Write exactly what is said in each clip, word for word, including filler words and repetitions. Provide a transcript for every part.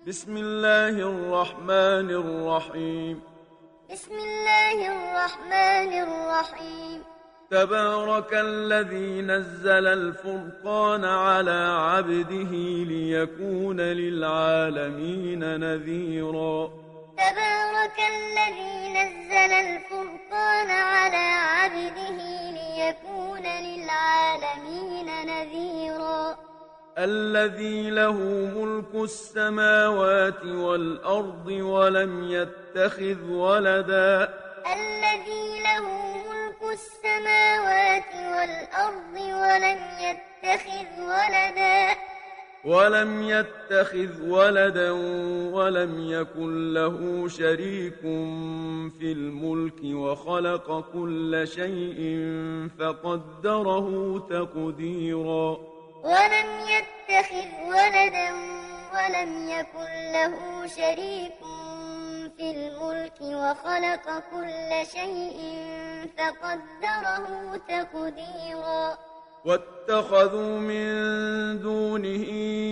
بسم الله الرحمن الرحيم بسم الله الرحمن الرحيم تبارك الذي نزل الفرقان على عبده ليكون للعالمين نذيرا تبارك الذي نزل الفرقان على عبده ليكون للعالمين نذيرا الذي له ملك السماوات والأرض ولم يتخذ ولدا الذي له ملك السماوات والأرض ولم يتخذ ولدا ولم يتخذ ولدا ولم يكن له شريك في الملك وخلق كل شيء فقدره تقديرا ولم يتخذ ولدا ولم يكن له شريك في الملك وخلق كل شيء فقدره تقديرا واتخذوا من دونه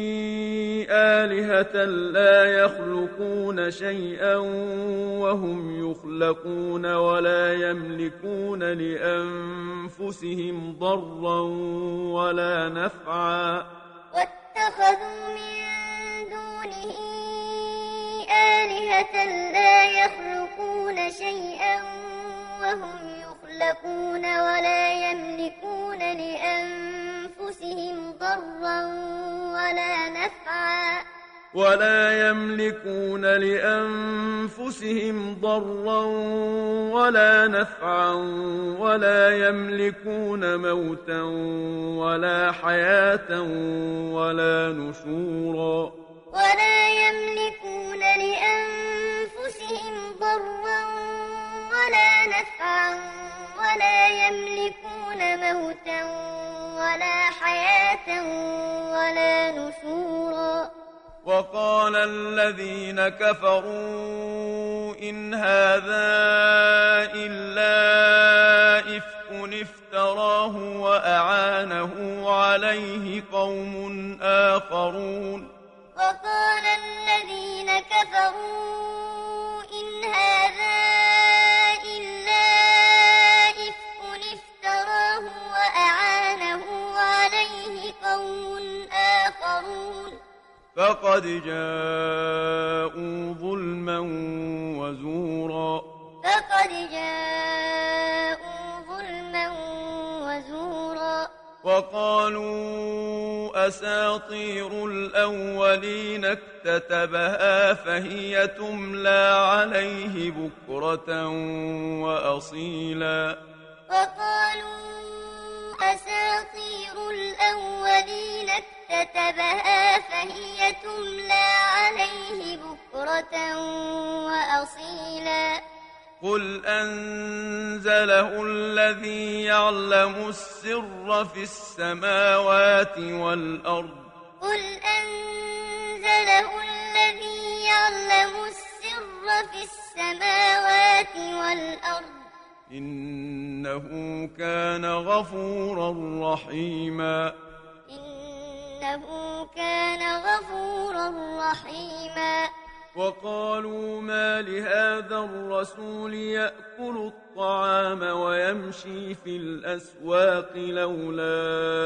آلهة لا يخلقون شيئا وهم يخلقون ولا يملكون لأنفسهم ضرا ولا نفعا واتخذوا من دونه آلهة لا يخلقون شيئا وهم يخلقون ولا يملكون لأنفسهم ضرا ولا نفعا ولا يملكون لأنفسهم ضرا ولا نفعا ولا يملكون موتا ولا حياة ولا نشورا ولا يملكون لأنفسهم ضرا ولا نفعا ولا يملكون موتا ولا حياة ولا نشورا وقال الذين كفروا إن هذا إلا إفك افتراه وأعانه عليه قوم آخرون وقال الذين كفروا إن هذا إلا إفك افتراه وأعانه عليه قوم آخرون فقد جاءوا ظلما وزورا فقد جاءوا ظلما وزورا وقالوا أساطير الأولين اكتتبها فهي تملى عليه بكرة وأصيلا وقالوا أساطير الأولين اكتتبها فهي تملى عليه بكرة وأصيلا قل أنزله الذي يعلم السر في السماوات والأرض قل أنزله الذي يعلم السر في السماوات والأرض إنه كان غفورا رحيما إنه كان غفورا رحيما وقالوا ما لهذا الرسول يأكل الطعام ويمشي في الأسواق لولا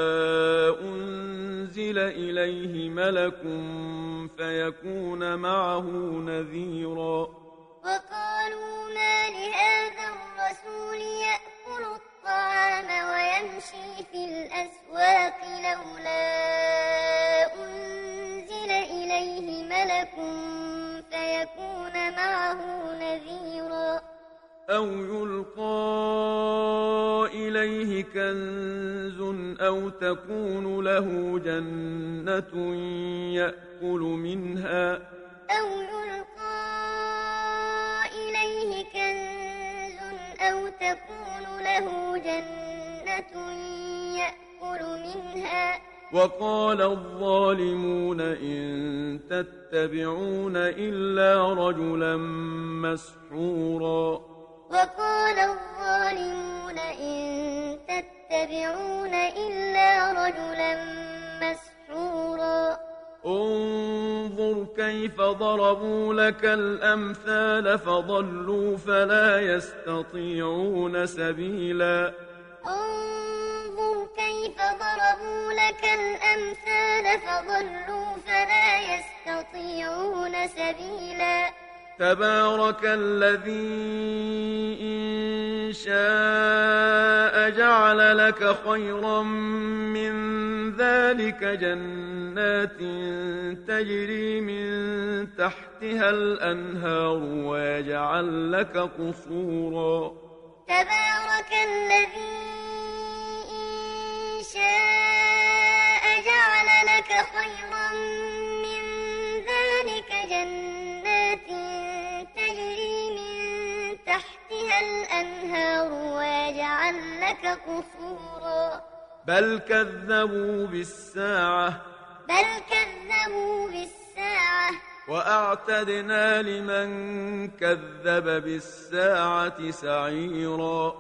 أنزل إليه ملك فيكون معه نذيرا وقالوا ما لهذا الرسول يأكل الطعام ويمشي في الأسواق لولا أنزل إليه ملك فيكون معه نذيرا أو يلقى إليه كنز أو تكون له جنة يأكل منها أو يلقى إليه كنز أو تكون له جنة يأكل منها وقال الظالمون إن تتبعون إلا رجلا مسحورا وقال الظالمون إن تتبعون إلا رجلا مسحورا انظر كيف ضربوا لك الأمثال فضلوا فلا يستطيعون سبيلا انظر كيف ضربوا لك الأمثال فضلوا فلا يستطيعون سبيلا تبارك الذي إن شاء جعل لك خيرا من ذلك جنات تجري من تحتها الأنهار ويجعل لك قصورا تبارك الذي إن شاء جعل لك خيرا من ذلك جنات تجري من تحتها الأنهار ويجعل لك قصورا بل كذبوا بالساعة بل كذبوا بالساعة وأعتدنا لمن كذب بالساعة سعيرا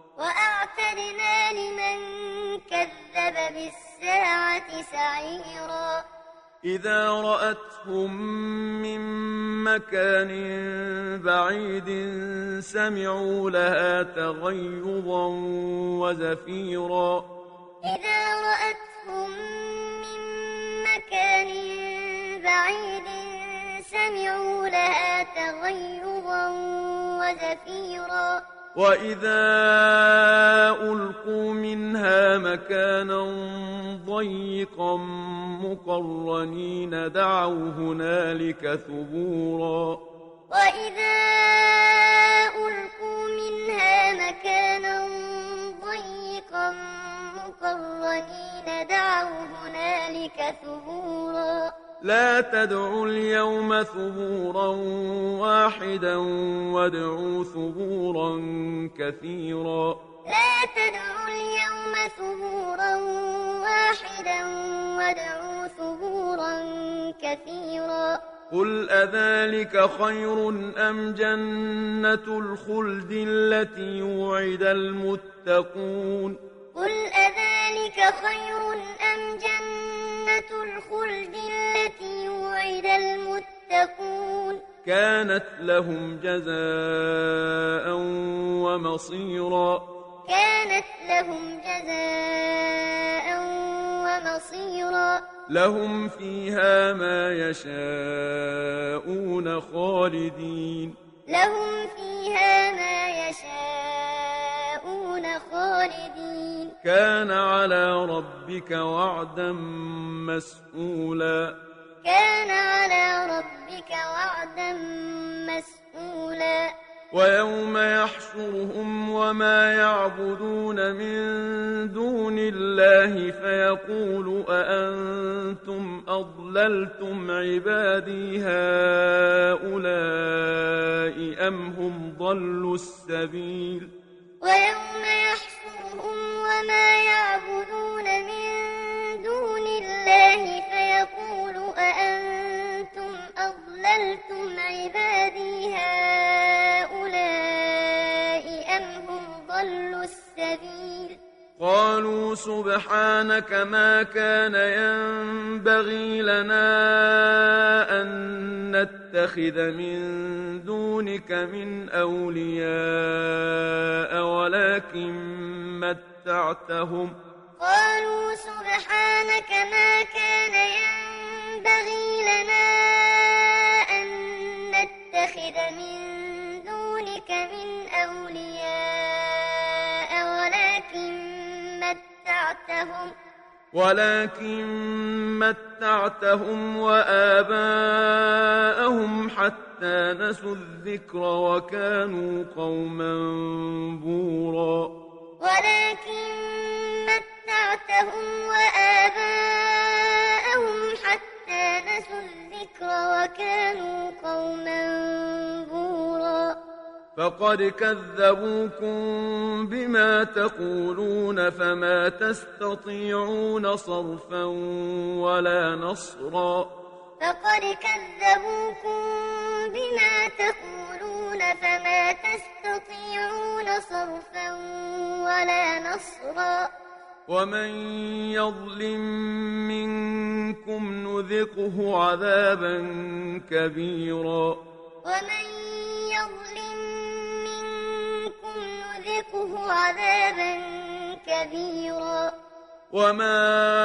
وأعتدنا لمن كذب بالساعة سعيرا إذا رأتهم من مكان بعيد سمعوا لها تغيظا وزفيرا إذا رأتهم من مكان بعيد سمعوا لها تغيظا وزفيرا وإذا ألقوا منها مكانا ضيقا مقرنين دعوا هنالك ثبورا وإذا ألقوا منها مكانا ضيقا مقرنين دعوا هنالك ثبورا لا تدعوا اليوم ثبورا واحدا وادعوا ثبورا كثيرا لا تدعوا اليوم ثبورا واحدا وادعوا ثبورا كثيرا قل أذلك خير أم جنة الخلد التي وعد المتقون قل أذلك خير أم جنة الخلد التي وعد المتقون كانت لهم جزاء ومصيرا كانت لهم جزاء ومصيرا لهم فيها ما يشاءون خالدين لهم فيها ما يشاءون خالدين كان على ربك وعدا مسئولا كان على ربك وعدا مسئولا ويوم يحشرهم وما يعبدون من دون الله فيقول أأنتم أضللتم عبادي هؤلاء أم هم ضلوا السبيل ويوم يحشرهم وما يعبدون من دون الله فيقول أأنتم أضللتم عبادي هؤلاء أم هم ضلوا السبيل قالوا سبحانك ما كان ينبغي لنا أن نتخذ من دونك من أولياء ولكن متعتهم قالوا سبحانك ما كان ينبغي لنا أن نتخذ من دونك من أولياء ولكن متعتهم ولكن متعتهم وآباءهم حتى نسوا الذكر وكانوا قوما بورا ولكن متعتهم وآباءهم حتى نسوا الذكر وكانوا قوما بورا فقد كذبوكم بما تقولون فما تستطيعون صرفا ولا نصرا فقد كذبوكم بما تقولون فما تستطيعون صرفا ولا نصرا ومن يظلم منكم نذقه عذابا كبيرا ومن يظلم منكم نذقه عذابا كبيرا وما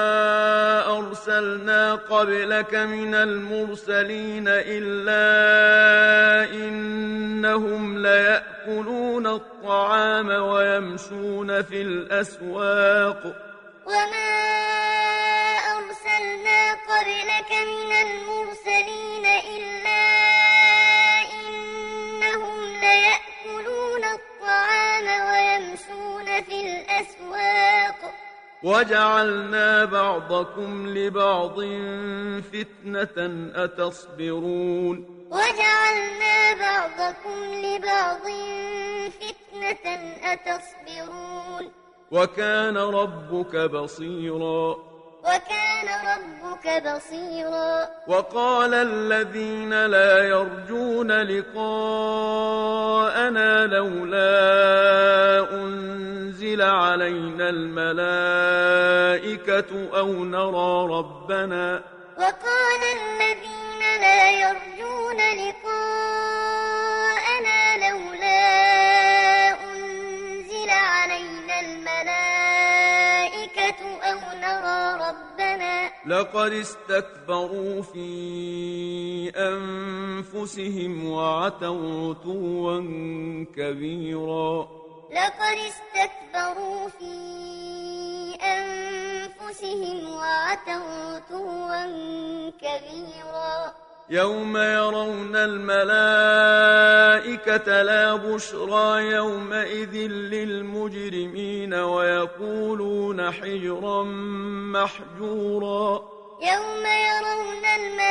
أرسلنا قبلك من المرسلين إلا إنهم ليأكلون الطعام ويمشون في الأسواق وما أرسلنا قبلك من المرسلين إلا إنهم ليأكلون الطعام ويمشون في الأسواق وجعلنا بعضكم لبعض فتنة أتصبرون وجعلنا بعضكم لبعض فتنة أتصبرون وكان ربك بصيرا وكان ربك بصيرا وقال الذين لا يرجون لقاءنا لولا أنزل علينا الملائكة أو نرى ربنا وقال الذين لا يرجون لقاءنا لولا أنزل علينا الملائكة أو نرى ربنا لقد استكبروا في أنفسهم وعتوا عتوا كبيرا لقد استكبروا في أنفسهم وعتوا عتوا كبيرا يوم يرون الملائكة لا بشرى يومئذ للمجرمين ويقولون حجرا محجورا يوم يرون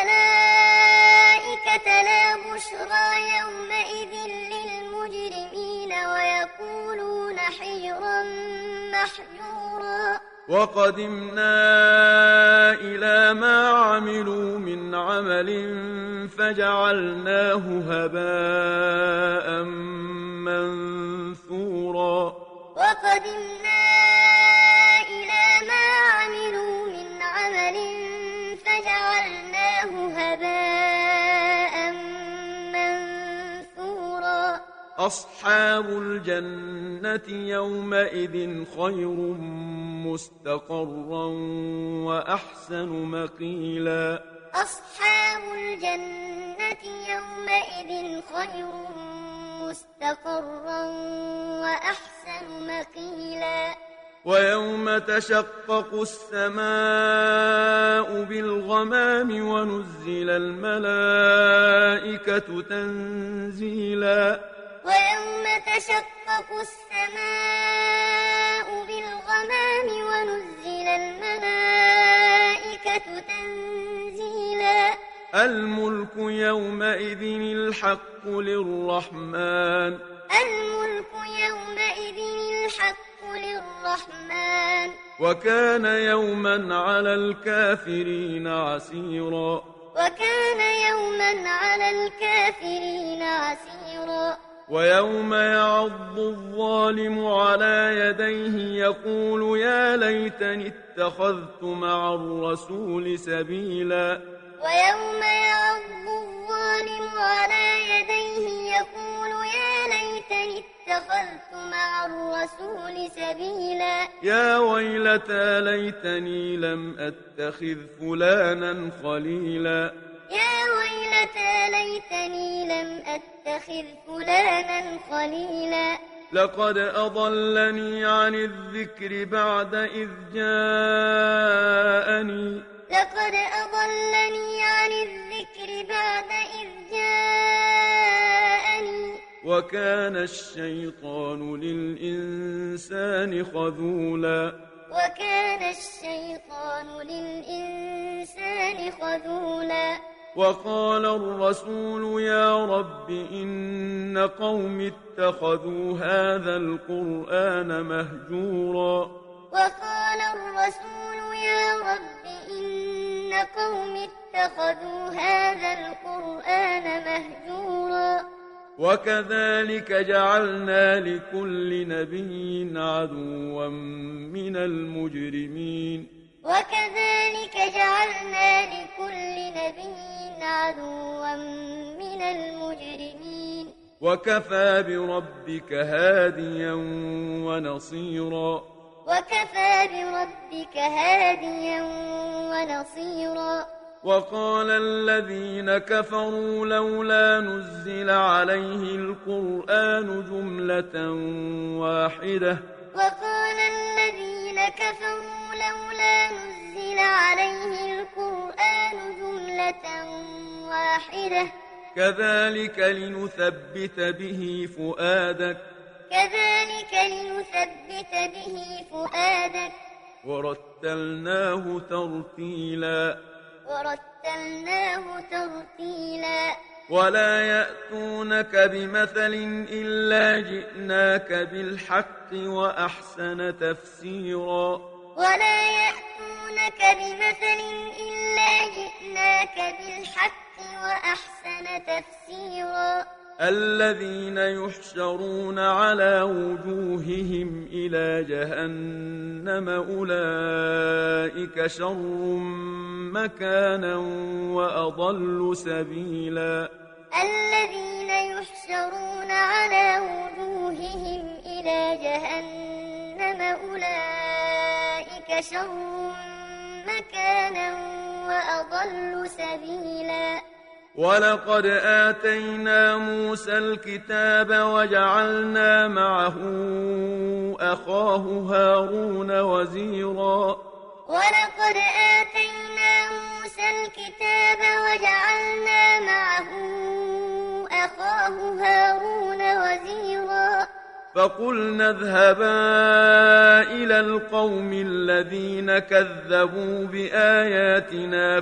الملائكة لا بشرى يومئذ للمجرمين ويقولون حجرا محجورا وقدمنا إلى ما عملوا من عمل فجعلناه هباء منثورا وقدمنا إلى ما عملوا من عمل فجعلناه هباء منثورا أصحاب الجنة يومئذ خير مستقرا وأحسن مقيلا أصحاب الجنة يومئذ خير مستقرا وأحسن مقيلا ويوم تشقق السماء بالغمام ونزل الملائكة تنزيلا ويوم تشقق السماء بالغمام ونزل الملائكة تنزيلا الملك يومئذ الحق للرحمن الملك يومئذ الحق للرحمن وكان يوما على الكافرين عسيرا وكان يوما على الكافرين عسيرا ويوم يعض الظالم على يديه يقول يا ليتني اتخذت مع الرسول سبيلا ويوم يعض الظالم على يديه يقول يا ليتني اتخذت مع الرسول سبيلا يا ويلتى ليتني لم أتخذ فلانا خليلا يا ويلتى ليتني لم أتخذ فلانا خليلا لقد أضلني عن الذكر بعد إذ جاءني لقد أضلني عن الذكر بعد إذ جاءني وكان الشيطان للإنسان خذولا وكان الشيطان للإنسان خذولا وقال الرسول يا رب إن قوم اتخذوا هذا القرآن مهجورا وقال الرسول يا رب إن قوم اتخذوا هذا القرآن مهجورا وكذلك جعلنا لكل نبي عدوا من المجرمين وكذلك جعلنا لكل نبي عدوا من المجرمين وكفى بربك هاديا ونصيرا وكفى بربك هاديا ونصيرا وقال الذين كفروا لولا نزل عليه القرآن جملة واحدة وقال الذين كفروا لولا نزل عليه القرآن جملة واحدة كذلك لنثبت به فؤادك كذلك لنثبت به فؤادك ورتلناه ترتيلا ورتلناه ترتيلا ولا يأتونك بمثل إلا جئناك بالحق وأحسن تفسيرا ولا يأتونك بمثل إلا جئناك بالحق وأحسن تفسيرا الذين يحشرون على وجوههم إلى جهنم أولئك شر مكانا وأضل سبيلا الذين يحشرون على وجوههم إلى جهنم أولئك شر مكانا وأضل سبيلا ولقد آتينا موسى الكتاب وجعلنا معه أخاه هارون وزيرا ولقد آتينا موسى الكتاب وجعلنا معه أخاه هارون وزيرا فقلنا اذهبا إلى القوم الذين كذبوا بآياتنا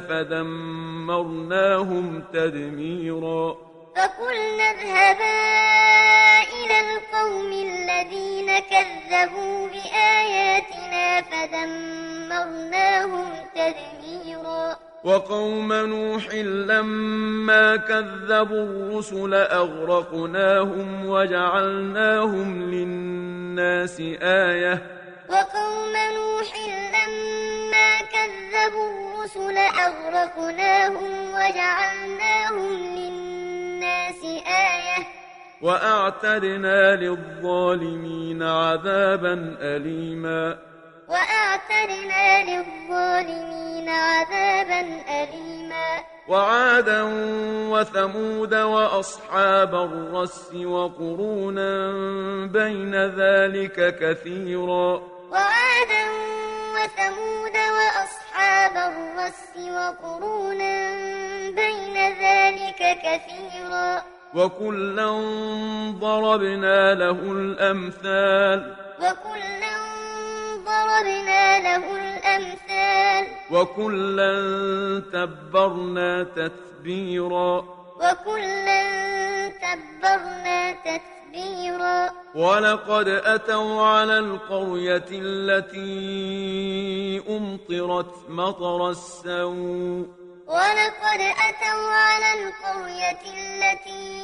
فدمرناهم تدميرا فقلنا اذهبا إلى القوم الذين كذبوا بآياتنا فدمرناهم تدميرا وقوم نوح لما كذبوا الرسل أغرقناهم وجعلناهم للناس آية وقوم نوح لما كذبوا الرسل أغرقناهم وجعلناهم للناس آية وأعتدنا للظالمين عذابا أليما وأعتدنا للظالمين عذابا أليما وعادا وثمود وأصحاب الرس وقرونا بين ذلك كثيرا وعادا وثمود وأصحاب الرس وقرونا بين ذلك كثيرا وكلا ضربنا له الأمثال وكلا ضربنا له الأمثال وكلا تبرنا تتبيرا وكلا تبرنا تتبيرا ولقد أتوا على القرية التي أمطرت مطر السوء ولقد أتوا على القرية التي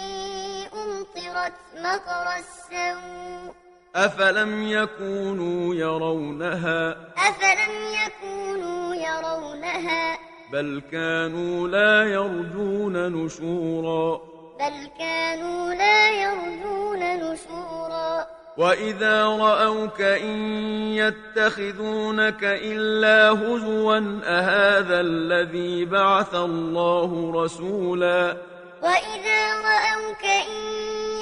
أمطرت مطر السوء أفلم يكونوا يرونها أفلم يكونوا يرونها بل كانوا لا يرجون نشورا بل كانوا لا يرجون نشورا وإذا رأوك إن يتخذونك إلا هزوا أهذا الذي بعث الله رسولا وإذا رأوك إن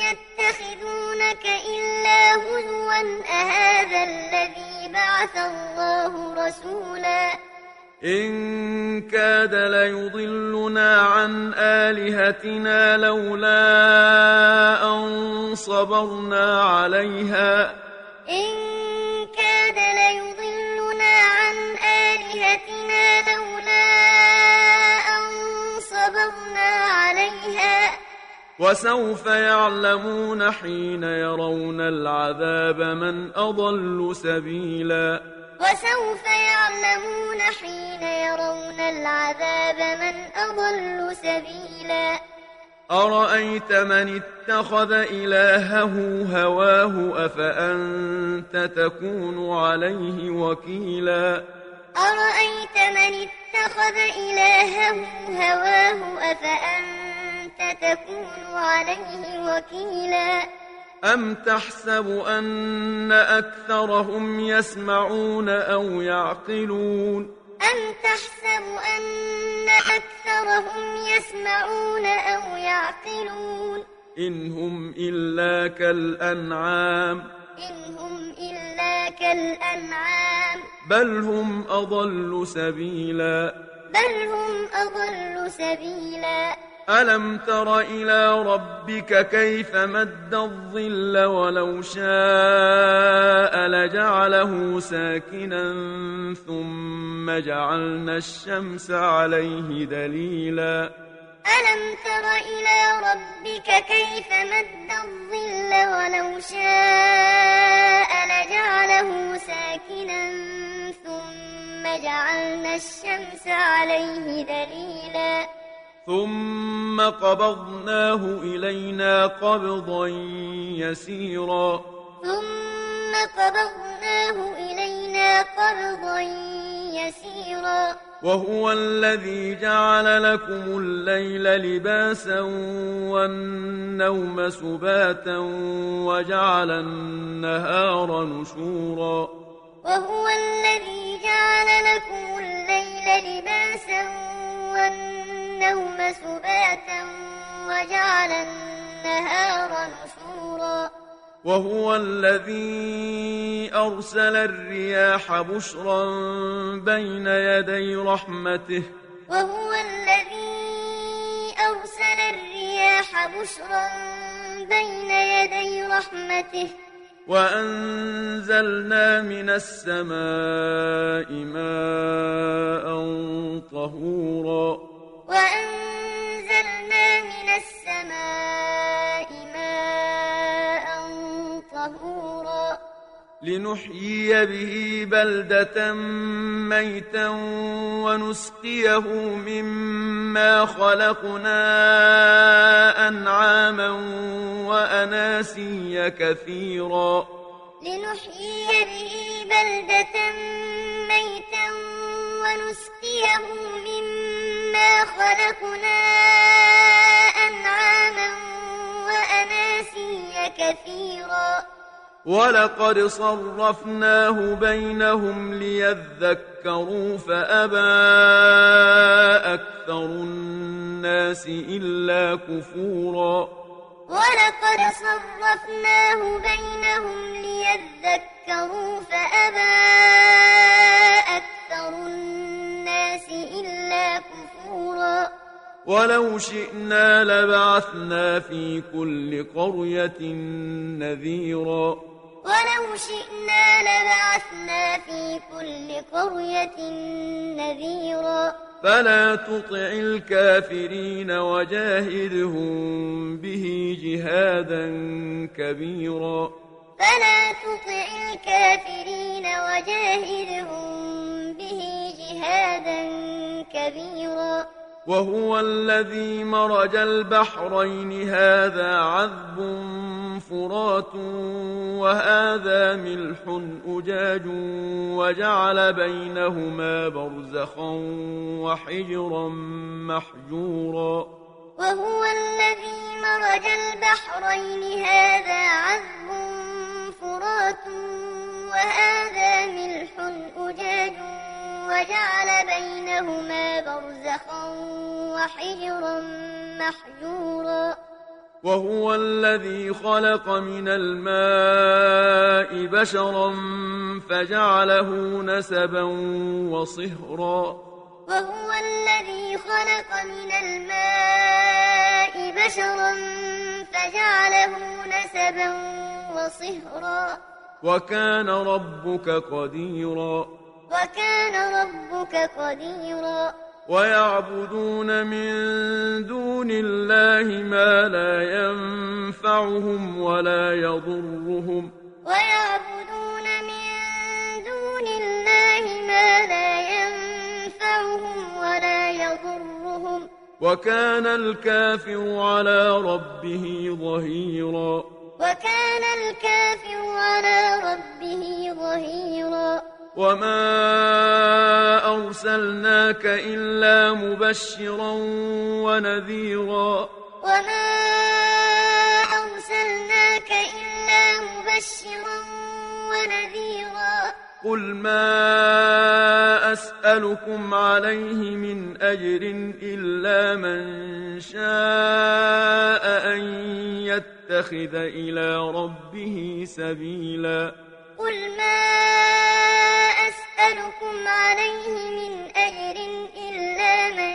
يتخذونك إلا هزوا أهذا الذي بعث الله رسولا إن كاد ليضلنا عن آلهتنا لولا أن صبرنا عليها إن كاد ليضلنا عن آلهتنا لولا أن صبرنا عليها وسوف يعلمون حين يرون العذاب من أضل سبيلا وسوف يعلمون حين يرون العذاب من أضل سبيلا أرأيت من اتخذ إلهه هواه أفأنت تكون عليه وكيلا أرأيت من اتخذ إلهه هواه أفأنت تكون عليه وكيلا أم تحسب أن أكثرهم يسمعون أو يعقلون أم تحسب أن أكثرهم يسمعون أو يعقلون إن هم إلا كالأنعام إن هم إلا كالأنعام بل هم أضل سبيلا بل هم أضل سبيلا ألم تر إلى ربك كيف مد الظل ولو شاء لجعله ساكنا ثم جعلنا الشمس عليه دليلا ألم تر إلى ربك كيف مد الظل ولو شاء لجعله ساكنا ثم جعلنا الشمس عليه دليلا ثم قبضناه إلينا قبضا يسيرا ثم قبضناه إلينا قبضا يسيرا وهو الذي جعل لكم الليل لباسا والنوم سباتا وجعل النهار نشورا وهو الذي جعل لكم الليل لباسا والنوم سباتا وجعل النهار نشورا وهو الذي أرسل الرياح بشرا بين يدي رحمته وهو الذي أرسل الرياح بشرا بين يدي رحمته وأنزلنا من السماء ماء طهورا وأنزلنا من السماء ماء طهورا لنحيي به بلدة ميتا ونسقيه مما خلقنا أنعاما وأناسيا كثيرا لنحيي به بلدة ميتا ونسقيه مما خلقنا أنعاما وأناسيا كثيرا ولقد صرفناه بينهم ليذكروا فأبى أكثر الناس إلا كفورا ولقد صرفناه بينهم ليذكروا فأبى أكثر الناس إلا كفورا ولو شئنا لبعثنا في كل قرية نذيرا ولو شئنا لبعثنا في كل قرية نذيرا فلا تطع الكافرين وجاهدهم به جهادا كبيرا فلا تطع الكافرين وجاهدهم به جهادا كبيرا وهو الذي مرج البحرين هذا عذب فرات وهذا ملح أجاج وجعل بينهما برزخا وحجرا محجورا وهو الذي مرج البحرين هذا عذب فرات وهذا ملح أجاج وجعل بينهما برزخا وحجرا محجورا وهو الذي خلق من الماء بشرا فجعله نسبا وصهرا وهو الذي خلق من الماء بشرا فجعله نسبا وصهرا وكان ربك قديرا وكان ربك قديرا ويعبدون من دون الله ما لا ينفعهم ولا يضرهم ويعبدون من دون الله ما لا ينفعهم ولا يضرهم وكان الكافر على ربه ظهيرا وكان الكافر على ربه ظهيرا وما أرسلناك إلا مبشرا ونذيرا وما أرسلناك إلا مبشرا ونذيرا قل ما أسألكم عليه من أجر إلا من شاء أن يتخذ إلى ربه سبيلا قل ما أسألكم عليه من أجر إلا من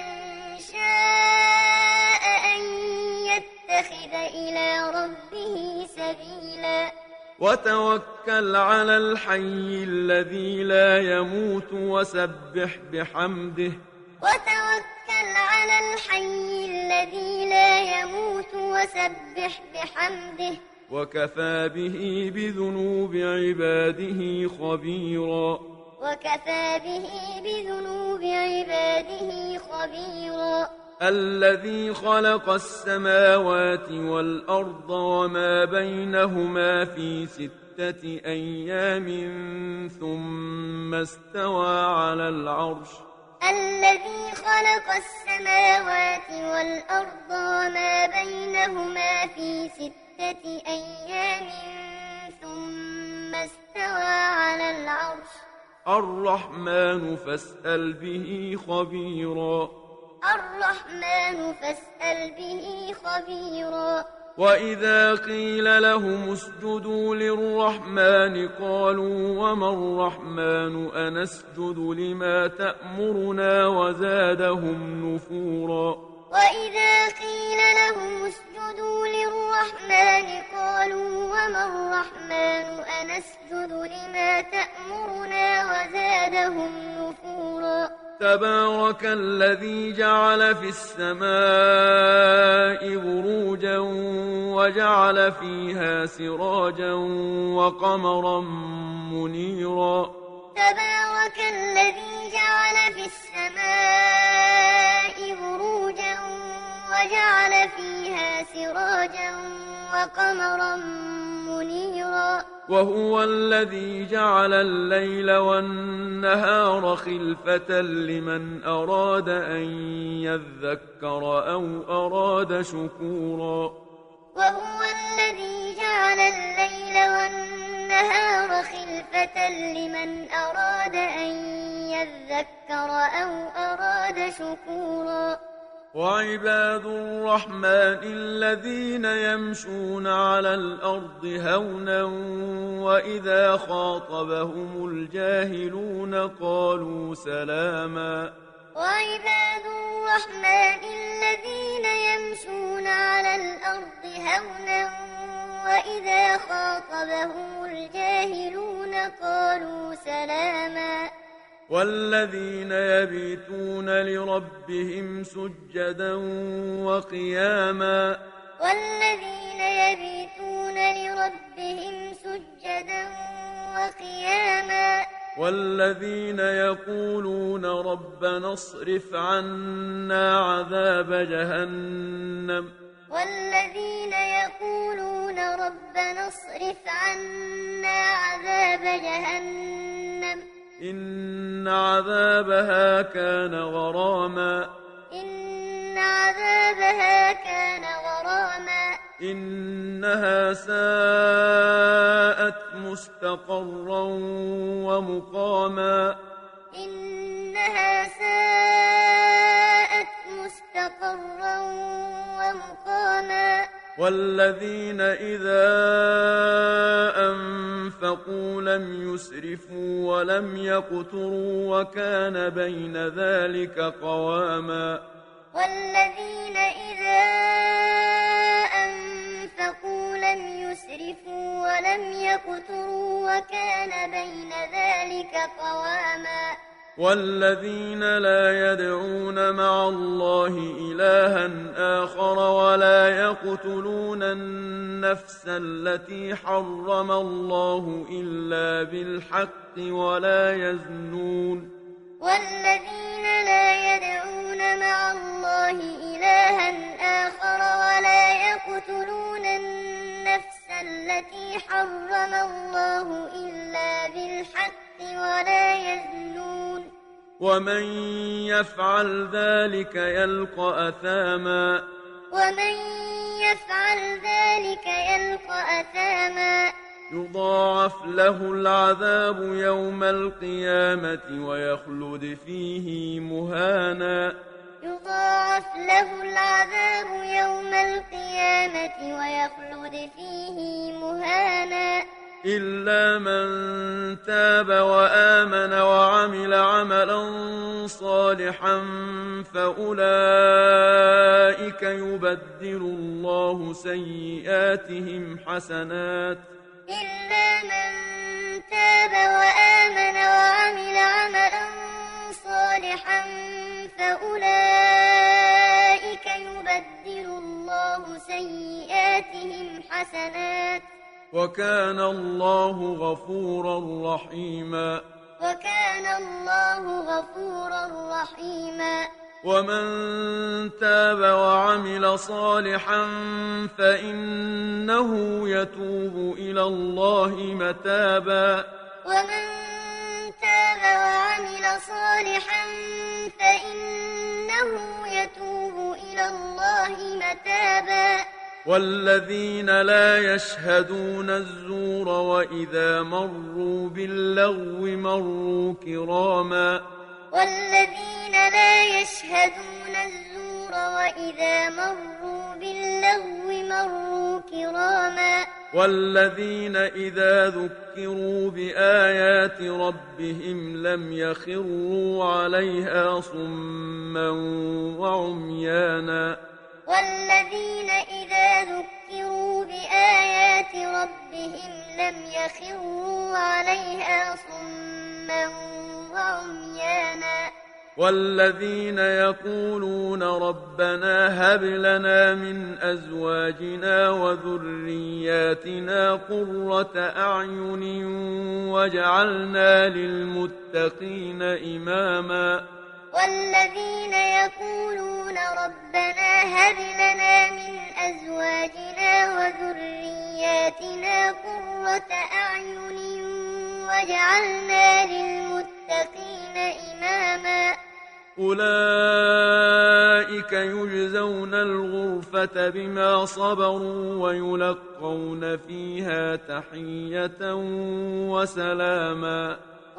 شاء أن يتخذ إلى ربه سبيلا وتوكل على الحي الذي لا يموت وسبح بحمده وتوكل على الحي الذي لا يموت وسبح بحمده وكفى به بذنوب عباده خبيرا وكفى به بذنوب عباده خبيرا الذي خلق السماوات والأرض وما بينهما في ستة أيام ثم استوى على العرش الذي خلق السماوات والأرض وما بينهما في ستة أيام ثم استوى على العرش الرحمن فاسأل به خبيرا الرحمن فاسأل به خبيرا وإذا قيل لهم اسجدوا للرحمن قالوا وما الرحمن أنسجد لما تأمرنا وزادهم نفورا وإذا قيل لهم اسجدوا للرحمن قالوا وما الرحمن أنسجد لما تأمرنا وزادهم نفورا تبارك الذي جعل في السماء بروجا وجعل فيها سراجا وقمرا منيرا تبارك الذي جعل في السماء بروجا وجعل فيها سراجا وقمرا منيرا وهو الذي جعل الليل والنهار خلفة لمن أراد أن يذكر أو أراد شكورا وهو الذي جعل الليل والنهار خلفة لمن أراد أن يذكر أو أراد شكورا وعباد الرحمن الذين يمشون على الأرض هونا وإذا خاطبهم الجاهلون قالوا سلاما وعباد الرحمن الذين يمشون على الأرض هونا وإذا خاطبهم الجاهلون قالوا سلاما والذين يبيتون لربهم سجدا وقياما والذين يبيتون لربهم سجدا وقياما والذين يقولون ربنا اصرف عنا عذاب جهنم والذين يقولون ربنا اصرف عنا عذاب جهنم إن عذابها كان غراما إن عذابها كان غراما إنها ساءت مستقرا ومقاما إنها ساءت مستقرا ومقاما والذين إذا أنفقوا لم يسرفوا ولم يقتروا وكان بين ذلك قواما والذين إذا أنفقوا لم يسرفوا ولم يقتروا وكان بين ذلك قواما والذين لا يدعون مع الله إلها آخر ولا يقتلون النفس التي حرم الله إلا بالحق ولا يزنون والذين لا يدعون مع الله إلها آخر ولا يقتلون النفس التي حرم الله إلا بالحق ولا يزنون ومن يفعل ذلك يلقى أثاما ومن يفعل ذلك يلقى أثاما يضاعف له العذاب يوم القيامة ويخلد فيه مهانا يضاعف له العذاب يوم القيامة ويخلد فيه مهانا إلا من تاب وآمن وعمل عملا صالحا فأولئك يبدل الله سيئاتهم حسنات إلا من تاب وآمن وعمل عملا صالحا فأولئك يبدل الله سيئاتهم حسنات وكان الله غفورا رحيما وكان الله غفورا رحيما ومن تاب وعمل صالحا فإنه يتوب إلى الله متابا ومن تاب وعمل صالحا فإنه يتوب إلى الله متابا والذين لا يشهدون الزور وإذا مروا باللغو مروا كراما والذين لا يشهدون الزور وإذا مروا باللغو مروا كراما والذين إذا ذكروا بآيات ربهم لم يخروا عليها صما وعميانا والذين إذا ذكروا بآيات ربهم لم يخروا عليها صما وعميانا والذين يقولون ربنا هب لنا من أزواجنا وذرياتنا قرة أعين واجعلنا للمتقين إماما والذين يقولون ربنا هب لنا من أزواجنا وذرياتنا قرة أعين واجعلنا للمتقين إماما أولئك يجزون الغرفة بما صبروا ويلقون فيها تحية وسلاما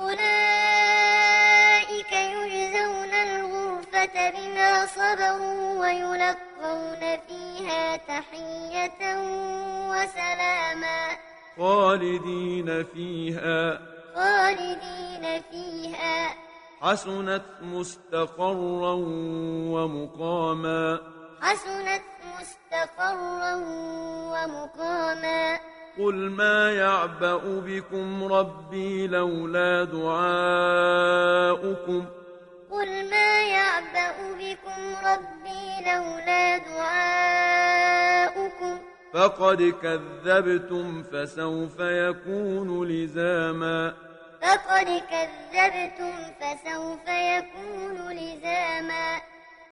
أولئك يجزون الغرفة بما صبروا ويلقون فيها تحية وسلاما خالدين فيها خالدين فيها حسنت مستقرا ومقاما حسنت مستقرا ومقاما قل ما يعبأ بكم ربي لولا دعاؤكم قل ما يعبأ بكم ربي لولا دعاؤكم فقد كذبتم فسوف يكون لزاما فقد كذبتم فسوف يكون لزاما